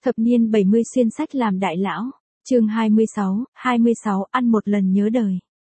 Thập niên 70 xuyên sách làm đại lão. Chương 26, ăn một lần nhớ đời.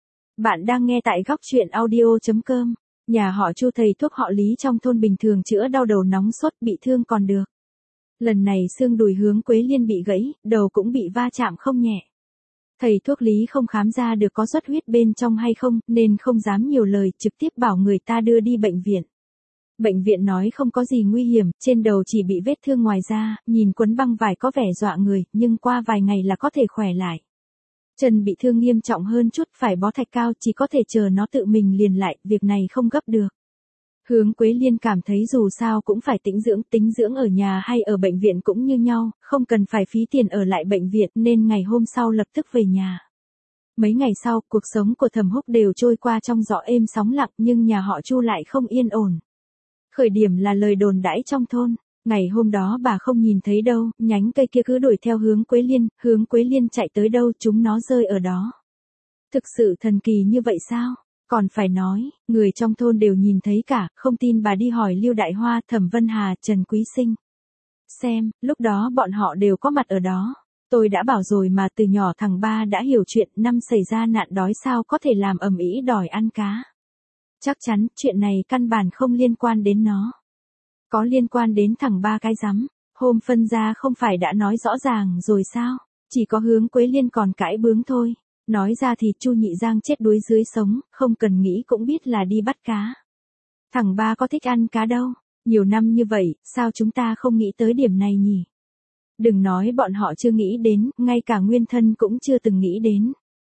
Bạn đang nghe tại góc truyện audio.com. Nhà họ Chu thầy thuốc họ Lý trong thôn bình thường chữa đau đầu nóng sốt bị thương còn được. Lần này xương đùi Hướng Quế Liên bị gãy, đầu cũng bị va chạm không nhẹ. Thầy thuốc Lý không khám ra được có xuất huyết bên trong hay không, nên không dám nhiều lời, trực tiếp bảo người ta đưa đi bệnh viện. Bệnh viện nói không có gì nguy hiểm, trên đầu chỉ bị vết thương ngoài da, nhìn quấn băng vải có vẻ dọa người, nhưng qua vài ngày là có thể khỏe lại. Chân bị thương nghiêm trọng hơn chút, phải bó thạch cao, chỉ có thể chờ nó tự mình liền lại, việc này không gấp được. Hướng Quế Liên cảm thấy dù sao cũng phải tính dưỡng ở nhà hay ở bệnh viện cũng như nhau, không cần phải phí tiền ở lại bệnh viện nên ngày hôm sau lập tức về nhà. Mấy ngày sau, cuộc sống của Thẩm Húc đều trôi qua trong gió êm sóng lặng, nhưng nhà họ Chu lại không yên ổn. Khởi điểm là lời đồn đãi trong thôn, ngày hôm đó bà không nhìn thấy đâu, nhánh cây kia cứ đuổi theo Hướng Quế Liên chạy tới đâu chúng nó rơi ở đó. Thực sự thần kỳ như vậy sao? Còn phải nói, người trong thôn đều nhìn thấy cả, không tin bà đi hỏi Lưu Đại Hoa, Thẩm Vân Hà, Trần Quý Sinh. Xem, lúc đó bọn họ đều có mặt ở đó. Tôi đã bảo rồi mà, từ nhỏ thằng ba đã hiểu chuyện, năm xảy ra nạn đói sao có thể làm ầm ĩ đòi ăn cá. Chắc chắn, chuyện này căn bản không liên quan đến nó. Có liên quan đến thằng ba cái rắm. Hôm phân ra không phải đã nói rõ ràng rồi sao? Chỉ có Hướng Quế Liên còn cãi bướng thôi. Nói ra thì Chu Nhị Giang chết đuối dưới sống, không cần nghĩ cũng biết là đi bắt cá. Thằng ba có thích ăn cá đâu. Nhiều năm như vậy, sao chúng ta không nghĩ tới điểm này nhỉ? Đừng nói bọn họ chưa nghĩ đến, ngay cả Nguyên Thân cũng chưa từng nghĩ đến.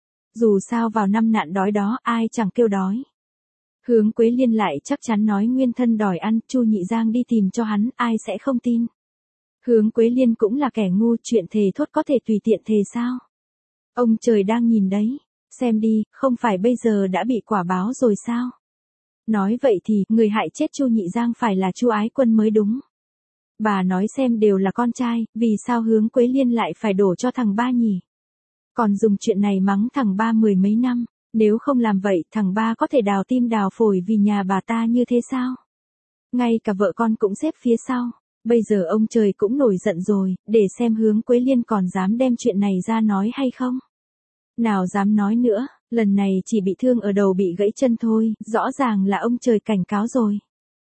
Dù sao vào năm nạn đói đó ai chẳng kêu đói. Hướng Quế Liên lại chắc chắn nói Nguyên Thân đòi ăn, Chu Nhị Giang đi tìm cho hắn, ai sẽ không tin. Hướng Quế Liên cũng là kẻ ngu, chuyện thề thốt có thể tùy tiện thề sao? Ông trời đang nhìn đấy, xem đi, không phải bây giờ đã bị quả báo rồi sao? Nói vậy thì, người hại chết Chu Nhị Giang phải là Chu Ái Quân mới đúng. Bà nói xem đều là con trai, vì sao Hướng Quế Liên lại phải đổ cho thằng ba nhỉ? Còn dùng chuyện này mắng thằng ba mười mấy năm. Nếu không làm vậy, thằng ba có thể đào tim đào phổi vì nhà bà ta như thế sao? Ngay cả vợ con cũng xếp phía sau. Bây giờ ông trời cũng nổi giận rồi, để xem Hướng Quế Liên còn dám đem chuyện này ra nói hay không? Nào dám nói nữa, lần này chỉ bị thương ở đầu bị gãy chân thôi, rõ ràng là ông trời cảnh cáo rồi.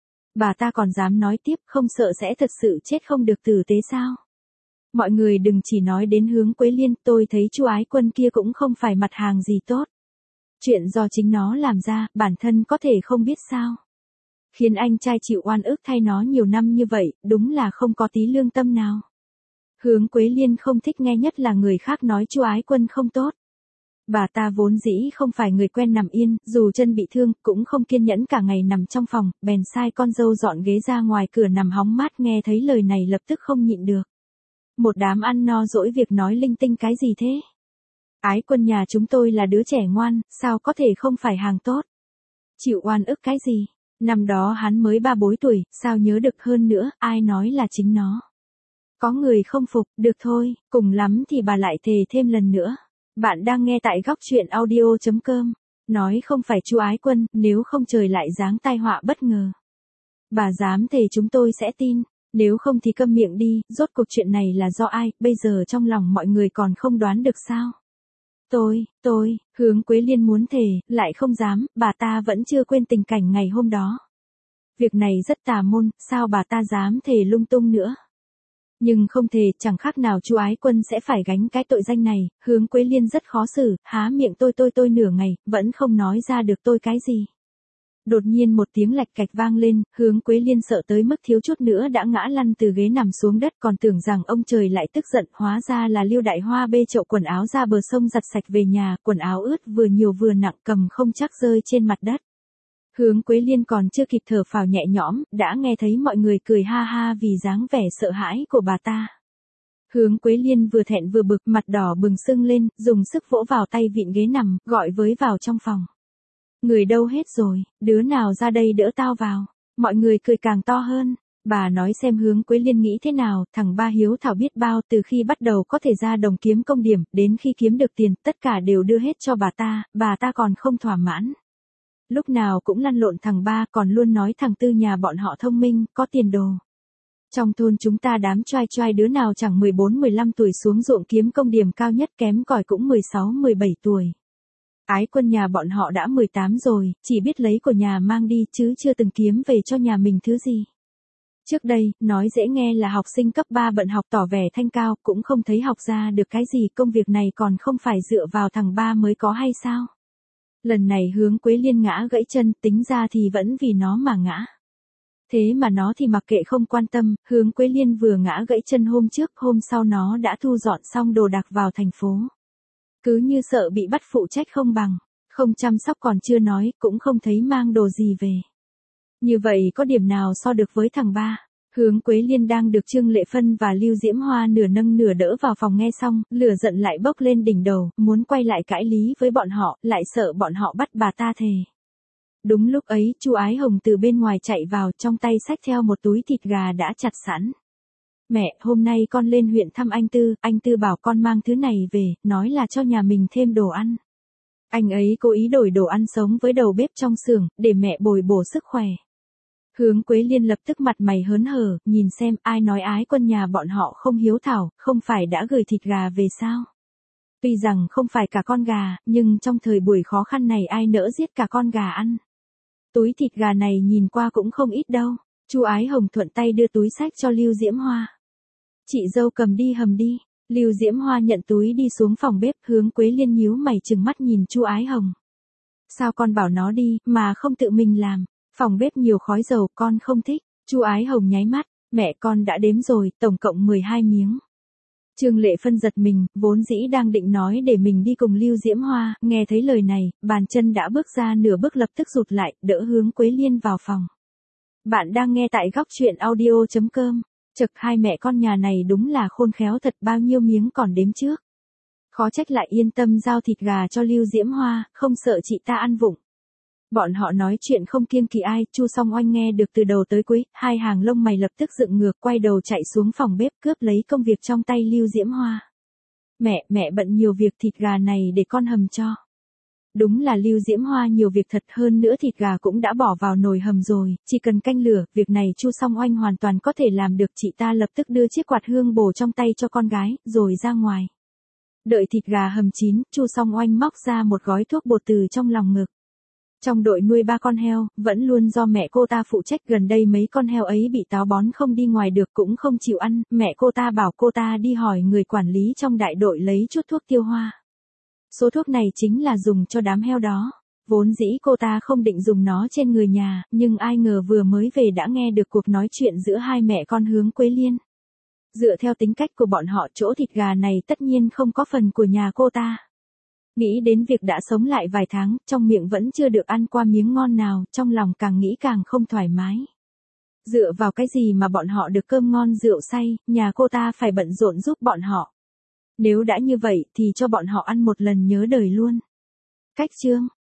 Bà ta còn dám nói tiếp, không sợ sẽ thật sự chết không được tử tế sao? Mọi người đừng chỉ nói đến Hướng Quế Liên, tôi thấy Chu Ái Quân kia cũng không phải mặt hàng gì tốt. Chuyện do chính nó làm ra, bản thân có thể không biết sao. Khiến anh trai chịu oan ức thay nó nhiều năm như vậy, đúng là không có tí lương tâm nào. Hướng Quế Liên không thích nghe nhất là người khác nói Chu Ái Quân không tốt. Bà ta vốn dĩ không phải người quen nằm yên, dù chân bị thương, cũng không kiên nhẫn cả ngày nằm trong phòng, bèn sai con dâu dọn ghế ra ngoài cửa nằm hóng mát, nghe thấy lời này lập tức không nhịn được. Một đám ăn no dỗi việc nói linh tinh cái gì thế? Ái Quân nhà chúng tôi là đứa trẻ ngoan, sao có thể không phải hàng tốt? Chịu oan ức cái gì? Năm đó hắn mới 3-4 tuổi, sao nhớ được hơn nữa, ai nói là chính nó. Có người không phục, được thôi, cùng lắm thì bà lại thề thêm lần nữa. Bạn đang nghe tại góc truyện audio.com. Nói không phải Chu Ái Quân, nếu không trời lại giáng tai họa bất ngờ. Bà dám thề chúng tôi sẽ tin, nếu không thì câm miệng đi, rốt cuộc chuyện này là do ai, bây giờ trong lòng mọi người còn không đoán được sao? Hướng Quế Liên muốn thề, lại không dám, bà ta vẫn chưa quên tình cảnh ngày hôm đó. Việc này rất tà môn, sao bà ta dám thề lung tung nữa? Nhưng không thề, chẳng khác nào Chu Ái Quân sẽ phải gánh cái tội danh này, Hướng Quế Liên rất khó xử, há miệng tôi nửa ngày, vẫn không nói ra được tôi cái gì. Đột nhiên một tiếng lạch cạch vang lên, Hướng Quế Liên sợ tới mức thiếu chút nữa đã ngã lăn từ ghế nằm xuống đất, còn tưởng rằng ông trời lại tức giận, hóa ra là Lưu Đại Hoa bê chậu quần áo ra bờ sông giặt sạch về nhà, quần áo ướt vừa nhiều vừa nặng cầm không chắc rơi trên mặt đất. Hướng Quế Liên còn chưa kịp thở phào nhẹ nhõm, đã nghe thấy mọi người cười ha ha vì dáng vẻ sợ hãi của bà ta. Hướng Quế Liên vừa thẹn vừa bực, mặt đỏ bừng sưng lên, dùng sức vỗ vào tay vịn ghế nằm, gọi với vào trong phòng. Người đâu hết rồi, đứa nào ra đây đỡ tao vào. Mọi người cười càng to hơn. Bà nói xem Hướng Quế Liên nghĩ thế nào, thằng ba hiếu thảo biết bao, từ khi bắt đầu có thể ra đồng kiếm công điểm, đến khi kiếm được tiền, tất cả đều đưa hết cho bà ta còn không thỏa mãn. Lúc nào cũng lăn lộn thằng ba, còn luôn nói thằng tư nhà bọn họ thông minh, có tiền đồ. Trong thôn chúng ta đám trai trai đứa nào chẳng 14-15 tuổi xuống ruộng kiếm công, điểm cao nhất kém cỏi cũng 16-17 tuổi. Ái Quân nhà bọn họ đã 18 rồi, chỉ biết lấy của nhà mang đi chứ chưa từng kiếm về cho nhà mình thứ gì. Trước đây, nói dễ nghe là học sinh cấp 3 bận học tỏ vẻ thanh cao, cũng không thấy học ra được cái gì, công việc này còn không phải dựa vào thằng ba mới có hay sao? Lần này Hướng Quế Liên ngã gãy chân, tính ra thì vẫn vì nó mà ngã. Thế mà nó thì mặc kệ không quan tâm, Hướng Quế Liên vừa ngã gãy chân hôm trước, hôm sau nó đã thu dọn xong đồ đạc vào thành phố. Cứ như sợ bị bắt phụ trách không bằng, không chăm sóc còn chưa nói, cũng không thấy mang đồ gì về. Như vậy có điểm nào so được với thằng ba? Hướng Quế Liên đang được Trương Lệ Phân và Lưu Diễm Hoa nửa nâng nửa đỡ vào phòng nghe xong, lửa giận lại bốc lên đỉnh đầu, muốn quay lại cãi lý với bọn họ, lại sợ bọn họ bắt bà ta thề. Đúng lúc ấy, Chu Ái Hồng từ bên ngoài chạy vào, trong tay xách theo một túi thịt gà đã chặt sẵn. Mẹ, hôm nay con lên huyện thăm anh Tư bảo con mang thứ này về, nói là cho nhà mình thêm đồ ăn. Anh ấy cố ý đổi đồ ăn sống với đầu bếp trong xưởng, để mẹ bồi bổ sức khỏe. Hướng Quế Liên lập tức mặt mày hớn hở, nhìn xem ai nói Ái Quân nhà bọn họ không hiếu thảo, không phải đã gửi thịt gà về sao? Tuy rằng không phải cả con gà, nhưng trong thời buổi khó khăn này ai nỡ giết cả con gà ăn. Túi thịt gà này nhìn qua cũng không ít đâu. Chu Ái Hồng thuận tay đưa túi xách cho Lưu Diễm Hoa. Chị dâu cầm đi hầm đi. Lưu Diễm Hoa nhận túi đi xuống phòng bếp, Hướng Quế Liên nhíu mày trừng mắt nhìn Chu Ái Hồng. Sao con bảo nó đi, mà không tự mình làm? Phòng bếp nhiều khói dầu, con không thích. Chu Ái Hồng nháy mắt, mẹ con đã đếm rồi, tổng cộng 12 miếng. Trương Lệ Phân giật mình, vốn dĩ đang định nói để mình đi cùng Lưu Diễm Hoa, nghe thấy lời này, bàn chân đã bước ra nửa bước lập tức rụt lại, đỡ Hướng Quế Liên vào phòng. Bạn đang nghe tại góc truyện audio.com. Chực, hai mẹ con nhà này đúng là khôn khéo thật, bao nhiêu miếng còn đếm trước. Khó trách lại yên tâm giao thịt gà cho Lưu Diễm Hoa, không sợ chị ta ăn vụng. Bọn họ nói chuyện không kiêng kỵ ai, Chu Song Oanh nghe được từ đầu tới cuối, hai hàng lông mày lập tức dựng ngược, quay đầu chạy xuống phòng bếp cướp lấy công việc trong tay Lưu Diễm Hoa. Mẹ bận nhiều việc, thịt gà này để con hầm cho. Đúng là Lưu Diễm Hoa nhiều việc thật, hơn nữa thịt gà cũng đã bỏ vào nồi hầm rồi, chỉ cần canh lửa, việc này Chu Song Oanh hoàn toàn có thể làm được. Chị ta lập tức đưa chiếc quạt hương bổ trong tay cho con gái, rồi ra ngoài. Đợi thịt gà hầm chín, Chu Song Oanh móc ra một gói thuốc bột từ trong lòng ngực. Trong đội nuôi 3 con heo, vẫn luôn do mẹ cô ta phụ trách, gần đây mấy con heo ấy bị táo bón không đi ngoài được cũng không chịu ăn, mẹ cô ta bảo cô ta đi hỏi người quản lý trong đại đội lấy chút thuốc tiêu hoa. Số thuốc này chính là dùng cho đám heo đó. Vốn dĩ cô ta không định dùng nó trên người nhà, nhưng ai ngờ vừa mới về đã nghe được cuộc nói chuyện giữa hai mẹ con Hướng Quế Liên. Dựa theo tính cách của bọn họ, chỗ thịt gà này tất nhiên không có phần của nhà cô ta. Nghĩ đến việc đã sống lại vài tháng, trong miệng vẫn chưa được ăn qua miếng ngon nào, trong lòng càng nghĩ càng không thoải mái. Dựa vào cái gì mà bọn họ được cơm ngon rượu say, nhà cô ta phải bận rộn giúp bọn họ. Nếu đã như vậy thì cho bọn họ ăn một lần nhớ đời luôn. Cách chương